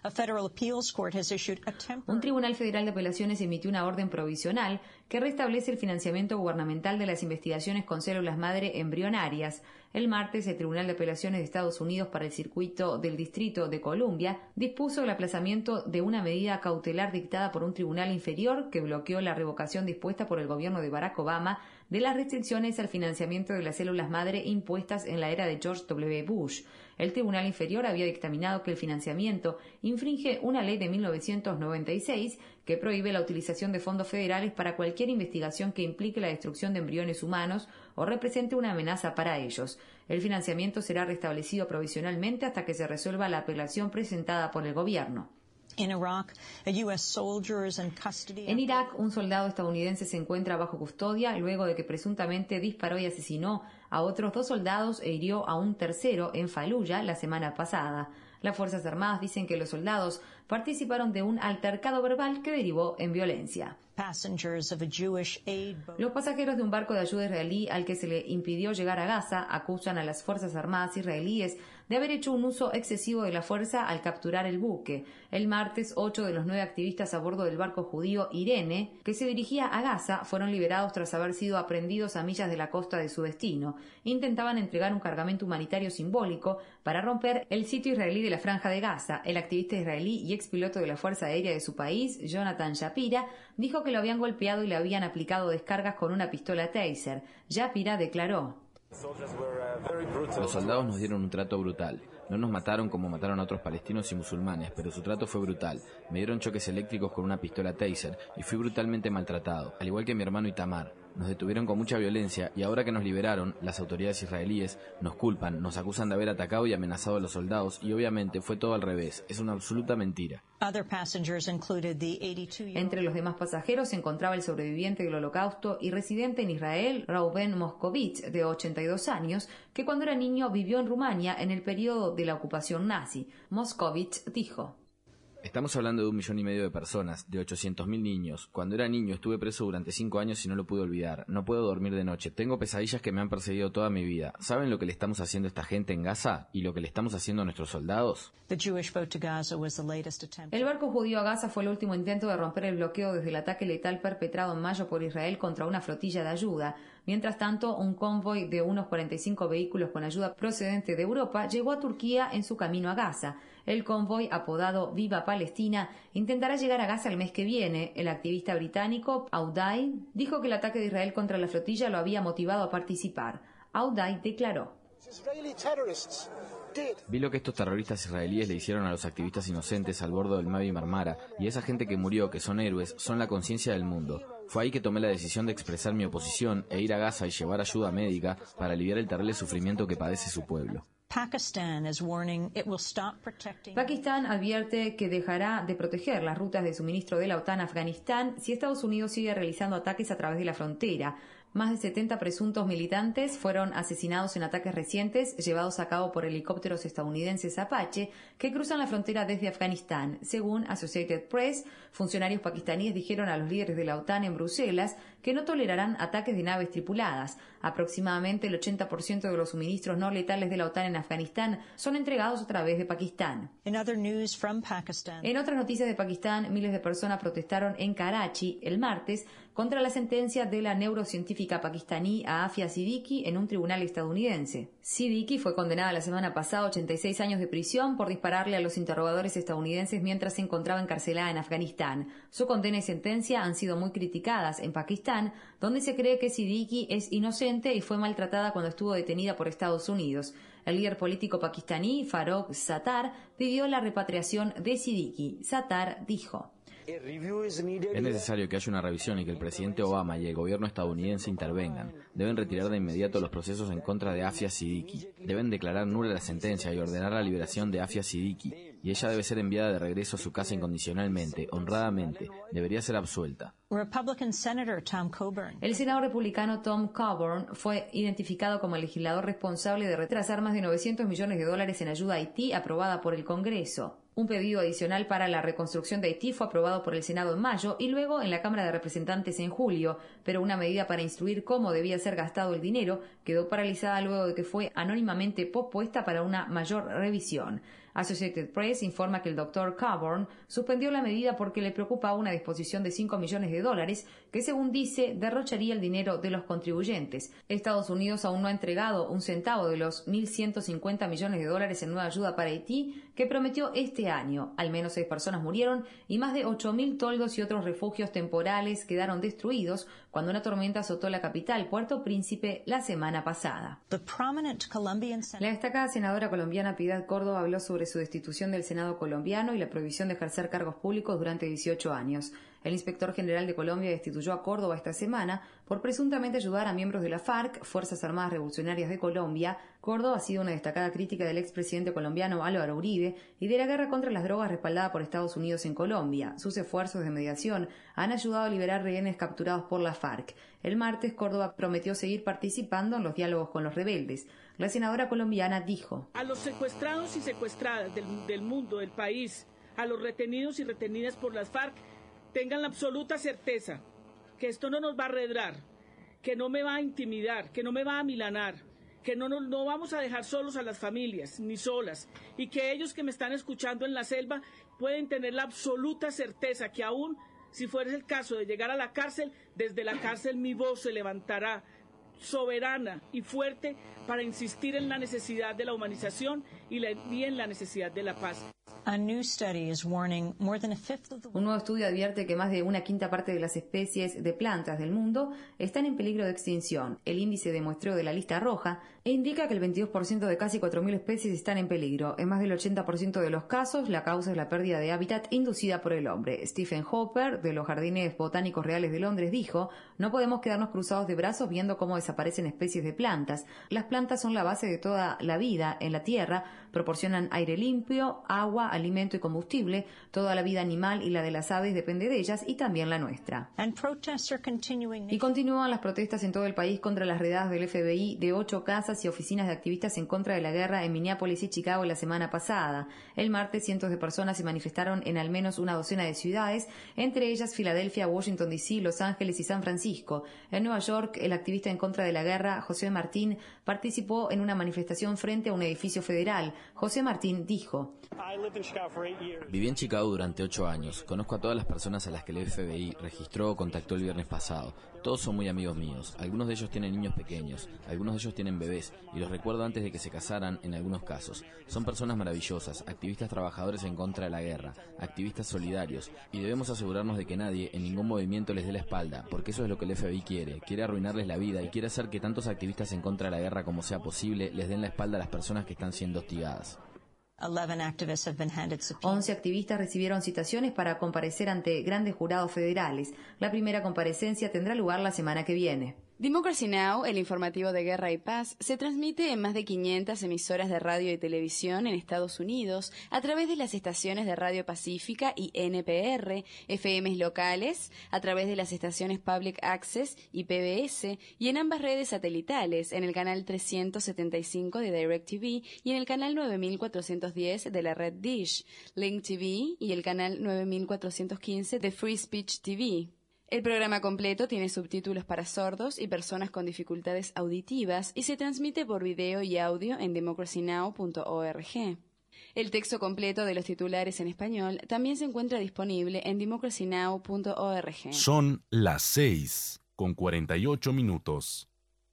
Un tribunal federal de apelaciones emitió una orden provisional que restablece el financiamiento gubernamental de las investigaciones con células madre embrionarias. El martes, el Tribunal de Apelaciones de Estados Unidos para el Circuito del Distrito de Columbia dispuso el aplazamiento de una medida cautelar dictada por un tribunal inferior que bloqueó la revocación dispuesta por el gobierno de Barack Obama de las restricciones al financiamiento de las células madre impuestas en la era de George W. Bush. El tribunal inferior había dictaminado que el financiamiento infringe una ley de mil novecientos noventa y seis que prohíbe la utilización de fondos federales para cualquier investigación que implique la destrucción de embriones humanos o represente una amenaza para ellos. El financiamiento será restablecido provisionalmente hasta que se resuelva la apelación presentada por el gobierno. En Irak, un soldado estadounidense se encuentra bajo custodia luego de que presuntamente disparó y asesinó a otros dos soldados e hirió a un tercero en Faluya la semana pasada. Las Fuerzas Armadas dicen que los soldados participaron de un altercado verbal que derivó en violencia. Los pasajeros de un barco de ayuda israelí al que se le impidió llegar a Gaza acusan a las Fuerzas Armadas israelíes de haber hecho un uso excesivo de la fuerza al capturar el buque. El martes, ocho de los nueve activistas a bordo del barco judío Irene, que se dirigía a Gaza, fueron liberados tras haber sido aprehendidos a millas de la costa de su destino. Intentaban entregar un cargamento humanitario simbólico para romper el sitio israelí de la Franja de Gaza. El activista israelí y expiloto de la Fuerza Aérea de su país, Jonathan Shapira, dijo que lo habían golpeado y le habían aplicado descargas con una pistola Taser. Shapira declaró: los soldados nos dieron un trato brutal. No nos mataron como mataron a otros palestinos y musulmanes, pero su trato fue brutal. Me dieron choques eléctricos con una pistola Taser y fui brutalmente maltratado, al igual que mi hermano Itamar. Nos detuvieron con mucha violencia y ahora que nos liberaron, las autoridades israelíes nos culpan, nos acusan de haber atacado y amenazado a los soldados y obviamente fue todo al revés. Es una absoluta mentira. Entre los demás pasajeros se encontraba el sobreviviente del Holocausto y residente en Israel, Reuben Moscovich, de ochenta y dos años, que cuando era niño vivió en Rumania en el periodo de la ocupación nazi. Moscovich dijo: Estamos hablando de un millón y medio de personas, de ochocientos mil niños. Cuando era niño estuve preso durante cinco años y no lo pude olvidar. No puedo dormir de noche. Tengo pesadillas que me han perseguido toda mi vida. ¿Saben lo que le estamos haciendo a esta gente en Gaza y lo que le estamos haciendo a nuestros soldados? El barco judío a Gaza fue el último intento de romper el bloqueo desde el ataque letal perpetrado en mayo por Israel contra una flotilla de ayuda. Mientras tanto, un convoy de unos cuarenta y cinco vehículos con ayuda procedente de Europa llegó a Turquía en su camino a Gaza. El convoy, apodado Viva Palestina, intentará llegar a Gaza el mes que viene. El activista británico Audai dijo que el ataque de Israel contra la flotilla lo había motivado a participar. Audai declaró: Vi lo que estos terroristas israelíes le hicieron a los activistas inocentes al bordo del Mavi Marmara, y esa gente que murió, que son héroes, son la conciencia del mundo. Fue ahí que tomé la decisión de expresar mi oposición e ir a Gaza y llevar ayuda médica para aliviar el terrible sufrimiento que padece su pueblo. Pakistan advierte que dejará de proteger las rutas de suministro de la OTAN a Afganistán si Estados Unidos sigue realizando ataques a través de la frontera. Más de setenta presuntos militantes fueron asesinados en ataques recientes llevados a cabo por helicópteros estadounidenses Apache que cruzan la frontera desde Afganistán. Según Associated Press, funcionarios pakistaníes dijeron a los líderes de la OTAN en Bruselas que no tolerarán ataques de naves tripuladas. Aproximadamente el ochenta por ciento de los suministros no letales de la OTAN en Afganistán son entregados a través de Pakistán. En otras noticias de Pakistán, miles de personas protestaron en Karachi el martes contra la sentencia de la neurocientífica pakistaní Afia Siddiqui en un tribunal estadounidense. Siddiqui fue condenada la semana pasada a ochenta y seis años de prisión por dispararle a los interrogadores estadounidenses mientras se encontraba encarcelada en Afganistán. Su condena y sentencia han sido muy criticadas en Pakistán, donde se cree que Siddiqui es inocente y fue maltratada cuando estuvo detenida por Estados Unidos. El líder político pakistaní, Farrokh Sattar, pidió la repatriación de Siddiqui. Sattar dijo: Es necesario que haya una revisión y que el presidente Obama y el gobierno estadounidense intervengan. Deben retirar de inmediato los procesos en contra de Afia Siddiqui. Deben declarar nula la sentencia y ordenar la liberación de Afia Siddiqui. Y ella debe ser enviada de regreso a su casa incondicionalmente, honradamente. Debería ser absuelta. El senador republicano Tom Coburn fue identificado como el legislador responsable de retrasar más de novecientos millones de dólares en ayuda a Haití aprobada por el Congreso. Un pedido adicional para la reconstrucción de Haití fue aprobado por el Senado en mayo y luego en la Cámara de Representantes en julio, pero una medida para instruir cómo debía ser gastado el dinero quedó paralizada luego de que fue anónimamente pospuesta para una mayor revisión. Associated Press informa que el doctor Coburn suspendió la medida porque le preocupaba una disposición de cinco millones de dólares que, según dice, derrocharía el dinero de los contribuyentes. Estados Unidos aún no ha entregado un centavo de los mil ciento cincuenta millones de dólares en nueva ayuda para Haití que prometió este año. Al menos seis personas murieron y más de ocho mil toldos y otros refugios temporales quedaron destruidos cuando una tormenta azotó la capital, Puerto Príncipe, la semana pasada. La destacada senadora colombiana Piedad Córdoba habló sobre su destitución del Senado colombiano y la prohibición de ejercer cargos públicos durante dieciocho años. El inspector general de Colombia destituyó a Córdoba esta semana por presuntamente ayudar a miembros de la FARC, Fuerzas Armadas Revolucionarias de Colombia. Córdoba ha sido una destacada crítica del expresidente colombiano Álvaro Uribe y de la guerra contra las drogas respaldada por Estados Unidos en Colombia. Sus esfuerzos de mediación han ayudado a liberar rehenes capturados por la FARC. El martes, Córdoba prometió seguir participando en los diálogos con los rebeldes. La senadora colombiana dijo: a los secuestrados y secuestradas del, del mundo, del país, a los retenidos y retenidas por las FARC, tengan la absoluta certeza que esto no nos va a arredrar, que no me va a intimidar, que no me va a amilanar, que no, no, no vamos a dejar solos a las familias, ni solas, y que ellos que me están escuchando en la selva pueden tener la absoluta certeza que aún si fuera el caso de llegar a la cárcel, desde la cárcel mi voz se levantará soberana y fuerte para insistir en la necesidad de la humanización y, la, y en la necesidad de la paz. Un nuevo estudio advierte que más de una quinta parte de las especies de plantas del mundo están en peligro de extinción. El índice de muestreo de la lista roja indica que el veintidós por ciento de casi cuatro mil especies están en peligro. En más del ochenta por ciento de los casos, la causa es la pérdida de hábitat inducida por el hombre. Stephen Hopper, de los Jardines Botánicos Reales de Londres, dijo: no podemos quedarnos cruzados de brazos viendo cómo desaparecen especies de plantas. Las plantas son la base de toda la vida en la Tierra, proporcionan aire limpio, agua, alimento y combustible. Toda la vida animal y la de las aves depende de ellas y también la nuestra. Y continúan las protestas en todo el país contra las redadas del F B I de ocho casas y oficinas de activistas en contra de la guerra en Minneapolis y Chicago la semana pasada. El martes, cientos de personas se manifestaron en al menos una docena de ciudades, entre ellas Filadelfia, Washington D C, Los Ángeles y San Francisco. En Nueva York, el activista en contra de la guerra, José Martín, participó en una manifestación frente a un edificio federal. José Martín dijo: Viví en Chicago durante ocho años. Conozco a todas las personas a las que el F B I registró o contactó el viernes pasado. Todos son muy amigos míos. Algunos de ellos tienen niños pequeños, algunos de ellos tienen bebés, y los recuerdo antes de que se casaran en algunos casos. Son personas maravillosas, activistas trabajadores en contra de la guerra, activistas solidarios, y debemos asegurarnos de que nadie en ningún movimiento les dé la espalda, porque eso es lo que el F B I quiere. Quiere arruinarles la vida y quiere hacer que tantos activistas en contra de la guerra como sea posible les den la espalda a las personas que están siendo hostigadas. once activistas recibieron citaciones para comparecer ante grandes jurados federales. La primera comparecencia tendrá lugar la semana que viene. Democracy Now!, el informativo de Guerra y Paz, se transmite en más de quinientas emisoras de radio y televisión en Estados Unidos a través de las estaciones de Radio Pacífica y N P R, F Ms locales, a través de las estaciones Public Access y P B S, y en ambas redes satelitales, en el canal trescientos setenta y cinco de DirecTV y en el canal nueve mil cuatrocientos diez de la red Dish, Link T V y el canal nueve mil cuatrocientos quince de Free Speech T V. El programa completo tiene subtítulos para sordos y personas con dificultades auditivas y se transmite por video y audio en democracy now punto org. El texto completo de los titulares en español también se encuentra disponible en democracy now punto org. Son las seis con cuarenta y ocho minutos.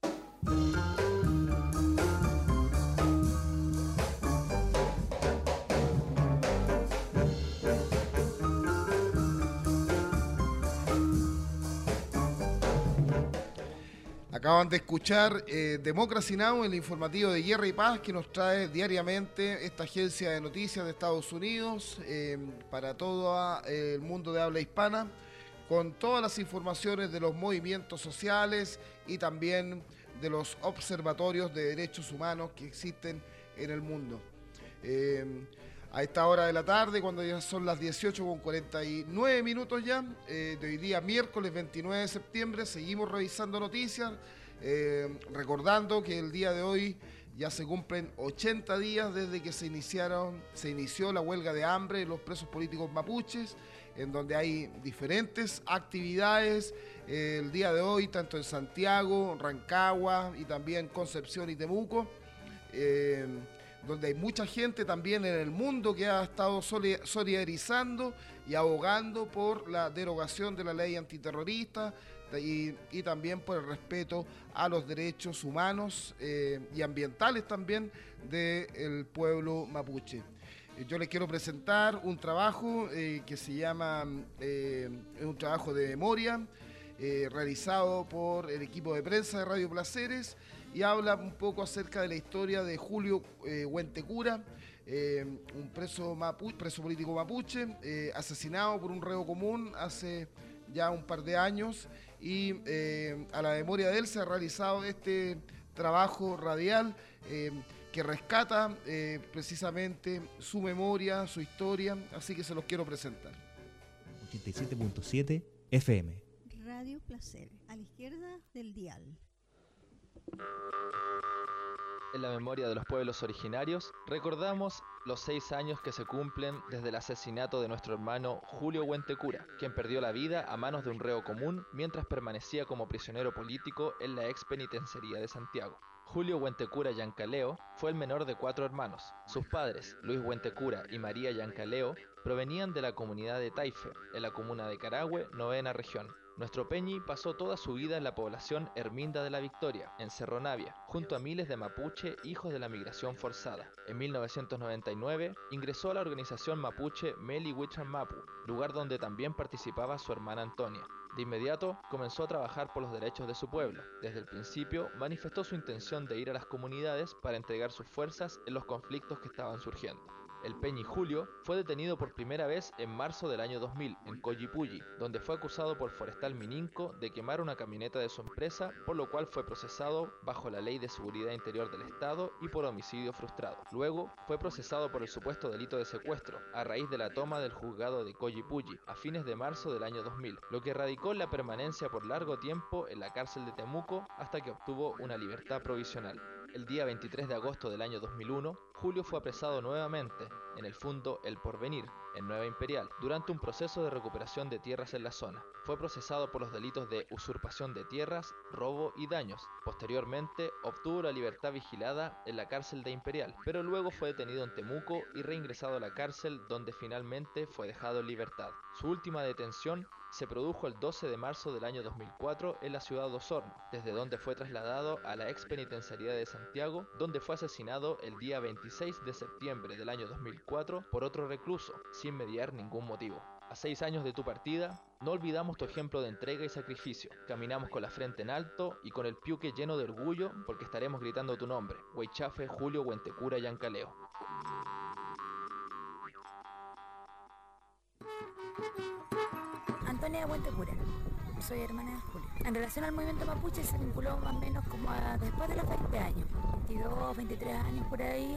Acaban de escuchar eh, Democracy Now!, el informativo de Guerra y Paz que nos trae diariamente esta agencia de noticias de Estados Unidos eh, para todo el mundo de habla hispana, con todas las informaciones de los movimientos sociales y también de los observatorios de derechos humanos que existen en el mundo. Eh, a esta hora de la tarde, cuando ya son las dieciocho con cuarenta y nueve minutos ya, eh, de hoy día miércoles veintinueve de septiembre, seguimos revisando noticias, eh, recordando que el día de hoy ya se cumplen ochenta días desde que se iniciaron, se inició la huelga de hambre de los presos políticos mapuches, en donde hay diferentes actividades eh, el día de hoy, tanto en Santiago, Rancagua y también Concepción y Temuco, eh, donde hay mucha gente también en el mundo que ha estado solidarizando y abogando por la derogación de la ley antiterrorista y, y también por el respeto a los derechos humanos eh, y ambientales también del pueblo mapuche. Eh, yo les quiero presentar un trabajo eh, que se llama, eh, es un trabajo de memoria eh, realizado por el equipo de prensa de Radio Placeres, y habla un poco acerca de la historia de Julio eh, Huentecura, eh, un preso, mapu preso político mapuche, eh, asesinado por un reo común hace ya un par de años, y eh, a la memoria de él se ha realizado este trabajo radial eh, que rescata eh, precisamente su memoria, su historia, así que se los quiero presentar. ochenta y siete punto siete F M. Radio Placer, a la izquierda del dial. En la memoria de los pueblos originarios, recordamos los seis años que se cumplen desde el asesinato de nuestro hermano Julio Huentecura, quien perdió la vida a manos de un reo común mientras permanecía como prisionero político en la ex penitenciaría de Santiago. Julio Huentecura Yancaleo fue el menor de cuatro hermanos. Sus padres, Luis Huentecura y María Yancaleo, provenían de la comunidad de Taife, en la comuna de Carahue, novena región. Nuestro Peñi pasó toda su vida en la población Herminda de la Victoria, en Cerro Navia, junto a miles de mapuche hijos de la migración forzada. En mil novecientos noventa y nueve ingresó a la organización mapuche Meli Huichan Mapu, lugar donde también participaba su hermana Antonia. De inmediato comenzó a trabajar por los derechos de su pueblo. Desde el principio manifestó su intención de ir a las comunidades para entregar sus fuerzas en los conflictos que estaban surgiendo. El Peñi Julio fue detenido por primera vez en marzo del año dos mil en Collipulli, donde fue acusado por Forestal Mininco de quemar una camioneta de su empresa, por lo cual fue procesado bajo la Ley de Seguridad Interior del Estado y por homicidio frustrado. Luego fue procesado por el supuesto delito de secuestro, a raíz de la toma del juzgado de Collipulli a fines de marzo del año dos mil, lo que radicó la permanencia por largo tiempo en la cárcel de Temuco hasta que obtuvo una libertad provisional. El día veintitrés de agosto del año dos mil uno, Julio fue apresado nuevamente en el fundo El Porvenir, en Nueva Imperial, durante un proceso de recuperación de tierras en la zona. Fue procesado por los delitos de usurpación de tierras, robo y daños. Posteriormente, obtuvo la libertad vigilada en la cárcel de Imperial, pero luego fue detenido en Temuco y reingresado a la cárcel, donde finalmente fue dejado en libertad. Su última detención se produjo el doce de marzo del año dos mil cuatro en la ciudad de Osorno, desde donde fue trasladado a la ex penitenciaría de Santiago, donde fue asesinado el día veintiséis de septiembre del año dos mil cuatro por otro recluso, sin mediar ningún motivo. A seis años de tu partida, no olvidamos tu ejemplo de entrega y sacrificio. Caminamos con la frente en alto y con el piuque lleno de orgullo, porque estaremos gritando tu nombre: Huaychafe, Julio, Huentecura, Yancaleo. Antonia Huentecura, soy hermana de Julio. En relación al movimiento mapuche se vinculó más o menos como a después de los veinte años, veintidós, veintitrés años por ahí,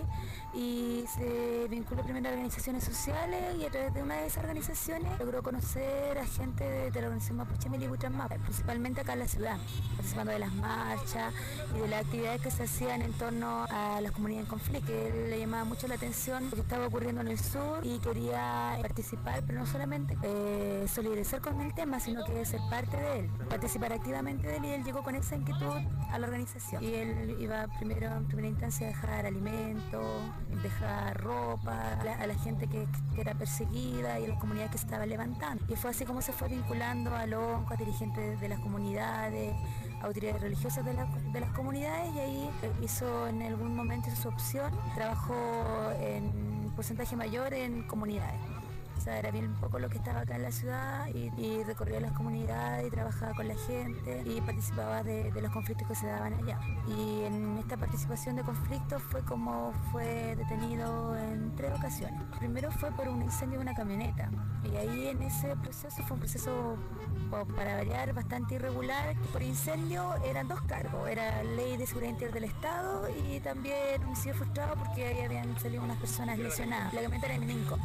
y se vinculó primero a organizaciones sociales, y a través de una de esas organizaciones logró conocer a gente de, de la organización mapuche Milibutrammap, principalmente acá en la ciudad, participando de las marchas y de las actividades que se hacían en torno a las comunidades en conflicto, que él le llamaba mucho la atención lo que estaba ocurriendo en el sur y quería participar, pero no solamente eh, solidarizar con el tema, sino que ser parte de él, participar activamente de él, y él llegó con esa inquietud a la organización. Y él iba primero, en primera instancia, a dejar alimentos, dejar ropa a la, a la gente que, que era perseguida y a las comunidades que se estaban levantando. Y fue así como se fue vinculando a los a dirigentes de las comunidades, autoridades religiosas de, la, de las comunidades, y ahí hizo en algún momento su opción, trabajó en porcentaje mayor en comunidades. O sea, era bien un poco lo que estaba acá en la ciudad, y, y recorría las comunidades y trabajaba con la gente y participaba de, de los conflictos que se daban allá. Y en esta participación de conflictos fue como fue detenido en tres ocasiones. Primero fue por un incendio de una camioneta, y ahí en ese proceso fue un proceso, para variar, bastante irregular. Por incendio eran dos cargos, era Ley de Seguridad Interior del Estado y también homicidio frustrado, porque ahí habían salido unas personas lesionadas. La camioneta era de Mininco.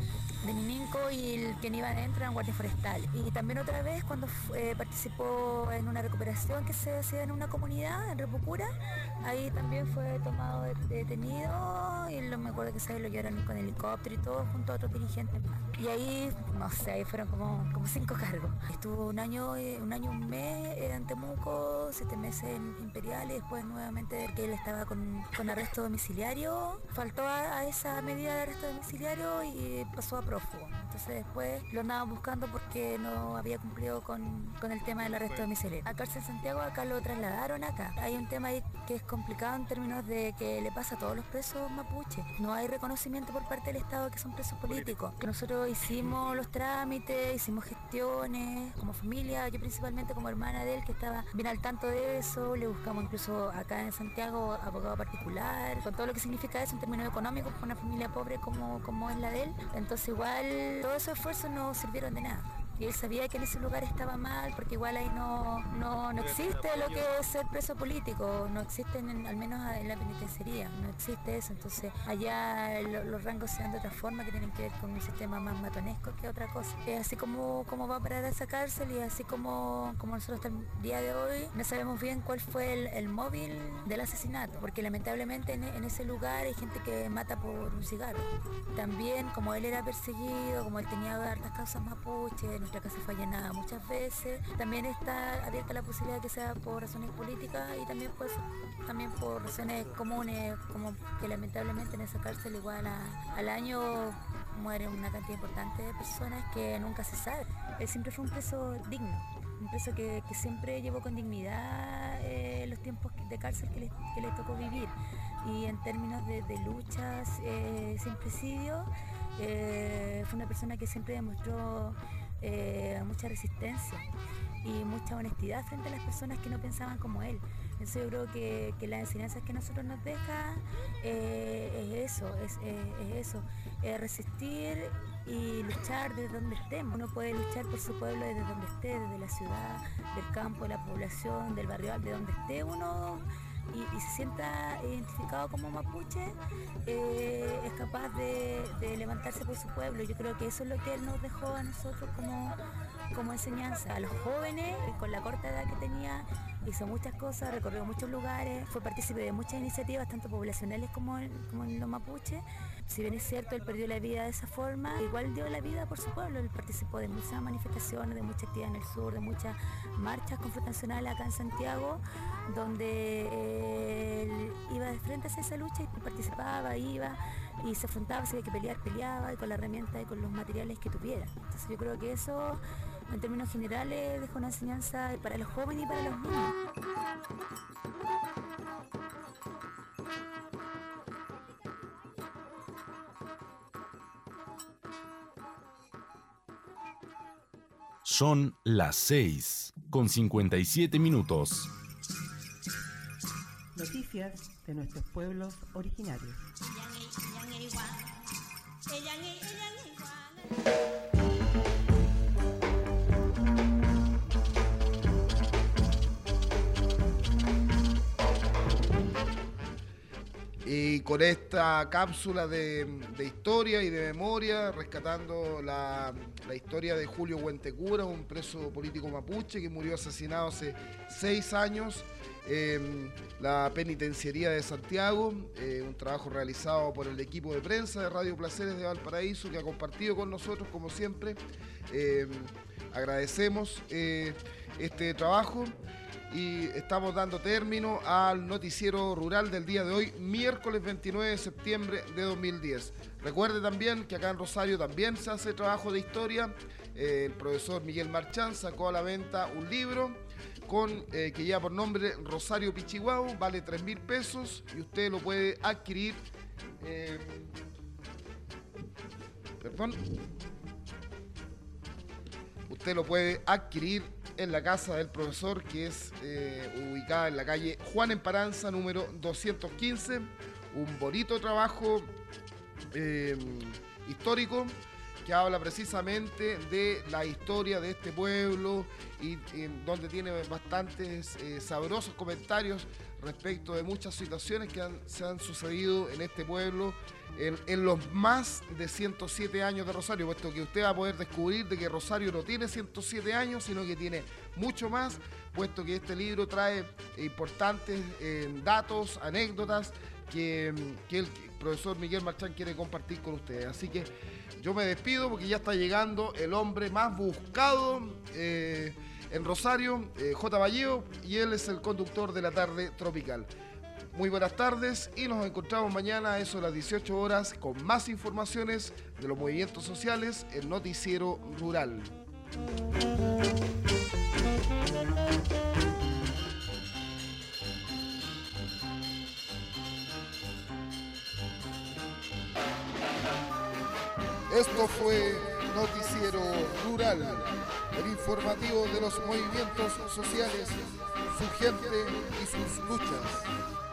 de Mininco y el quien iba adentro era un guardia forestal. Y también otra vez cuando eh, participó en una recuperación que se hacía en una comunidad, en Repucura, ahí también fue tomado de, detenido, y lo, me acuerdo que se lo llevaron con helicóptero y todo junto a otros dirigentes más. Y ahí, no sé, ahí fueron como, como cinco cargos. Estuvo un año, un año, un mes en Temuco, siete meses en Imperial, y después nuevamente que él estaba con, con arresto domiciliario. Faltó a, a esa medida de arresto domiciliario y pasó a prófugo. Entonces después lo andaban buscando porque no había cumplido con, con el tema del arresto domiciliario. A cárcel Santiago, acá lo trasladaron acá. Hay un tema ahí que es complicado en términos de que le pasa a todos los presos mapuches. No hay reconocimiento por parte del Estado que son presos políticos. Que nosotros hicimos los trámites, hicimos gestiones como familia, yo principalmente como hermana de él que estaba bien al tanto de eso. Le buscamos incluso acá en Santiago abogado particular, con todo lo que significa eso en términos económicos para una familia pobre como, como es la de él. Entonces igual todos esos esfuerzos no sirvieron de nada. Y él sabía que en ese lugar estaba mal, porque igual ahí no, no, no existe lo que es ser preso político, no existe, en, al menos en la penitenciaría, no existe eso. Entonces allá lo, los rangos se dan de otra forma, que tienen que ver con un sistema más matonesco que otra cosa. Es así como, como va a parar a esa cárcel, y así como, como nosotros hasta el día de hoy no sabemos bien cuál fue el, el móvil del asesinato, porque lamentablemente en, en ese lugar hay gente que mata por un cigarro. También como él era perseguido, como él tenía hartas causas mapuches, nuestra casa fue allanada muchas veces, también está abierta la posibilidad de que sea por razones políticas, y también pues también por razones comunes, como que lamentablemente en esa cárcel igual a, al año muere una cantidad importante de personas que nunca se sabe. Él siempre fue un preso digno, un preso que, que siempre llevó con dignidad eh, los tiempos de cárcel que le, que le tocó vivir, y en términos de, de luchas eh, sin presidio eh, fue una persona que siempre demostró Eh, mucha resistencia, y mucha honestidad frente a las personas que no pensaban como él. Entonces yo creo que, que las enseñanzas que nosotros nos deja eh, es eso, es, eh, es eso, eh, resistir y luchar desde donde estemos. Uno puede luchar por su pueblo desde donde esté, desde la ciudad, del campo, de la población, del barrio, de donde esté uno y, y se sienta identificado como mapuche, eh, es capaz de, de levantarse por su pueblo. Yo creo que eso es lo que él nos dejó a nosotros como, como enseñanza. A los jóvenes, con la corta edad que tenía, hizo muchas cosas, recorrió muchos lugares, fue partícipe de muchas iniciativas, tanto poblacionales como en, como en los mapuches. Si bien es cierto, él perdió la vida de esa forma, igual dio la vida por su pueblo. Él participó de muchas manifestaciones, de mucha actividad en el sur, de muchas marchas confrontacionales acá en Santiago, donde él iba de frente hacia esa lucha y participaba, iba y se afrontaba, si había que pelear, peleaba, y con la herramienta y con los materiales que tuviera. Entonces yo creo que eso, en términos generales, dejó una enseñanza para los jóvenes y para los niños. Son las seis con cincuenta y siete minutos. Noticias de nuestros pueblos originarios. Y con esta cápsula de, de historia y de memoria, rescatando la, la historia de Julio Huentecura, un preso político mapuche que murió asesinado hace seis años en la penitenciaría de Santiago, eh, un trabajo realizado por el equipo de prensa de Radio Placeres de Valparaíso, que ha compartido con nosotros, como siempre. Eh, agradecemos eh, este trabajo. Y estamos dando término al noticiero rural del día de hoy, miércoles veintinueve de septiembre de dos mil diez. Recuerde también que acá en Rosario también se hace trabajo de historia. Eh, el profesor Miguel Marchán sacó a la venta un libro con, eh, que lleva por nombre Rosario Pichihuahua, vale tres mil pesos y usted lo puede adquirir. Eh, perdón. Usted lo puede adquirir en la casa del profesor, que es eh, ubicada en la calle Juan Emparanza, número doscientos quince. Un bonito trabajo eh, histórico que habla precisamente de la historia de este pueblo y, y donde tiene bastantes eh, sabrosos comentarios respecto de muchas situaciones que han, se han sucedido en este pueblo en, en los más de ciento siete años de Rosario, puesto que usted va a poder descubrir de que Rosario no tiene ciento siete años, sino que tiene mucho más, puesto que este libro trae importantes eh, datos, anécdotas que, que el profesor Miguel Marchán quiere compartir con ustedes. Así que yo me despido porque ya está llegando el hombre más buscado eh, en Rosario, eh, J. Valleo, y él es el conductor de la tarde tropical. Muy buenas tardes y nos encontramos mañana a eso de las dieciocho horas con más informaciones de los movimientos sociales en Noticiero Rural. Esto fue Noticiero Rural, el informativo de los movimientos sociales, su gente y sus luchas.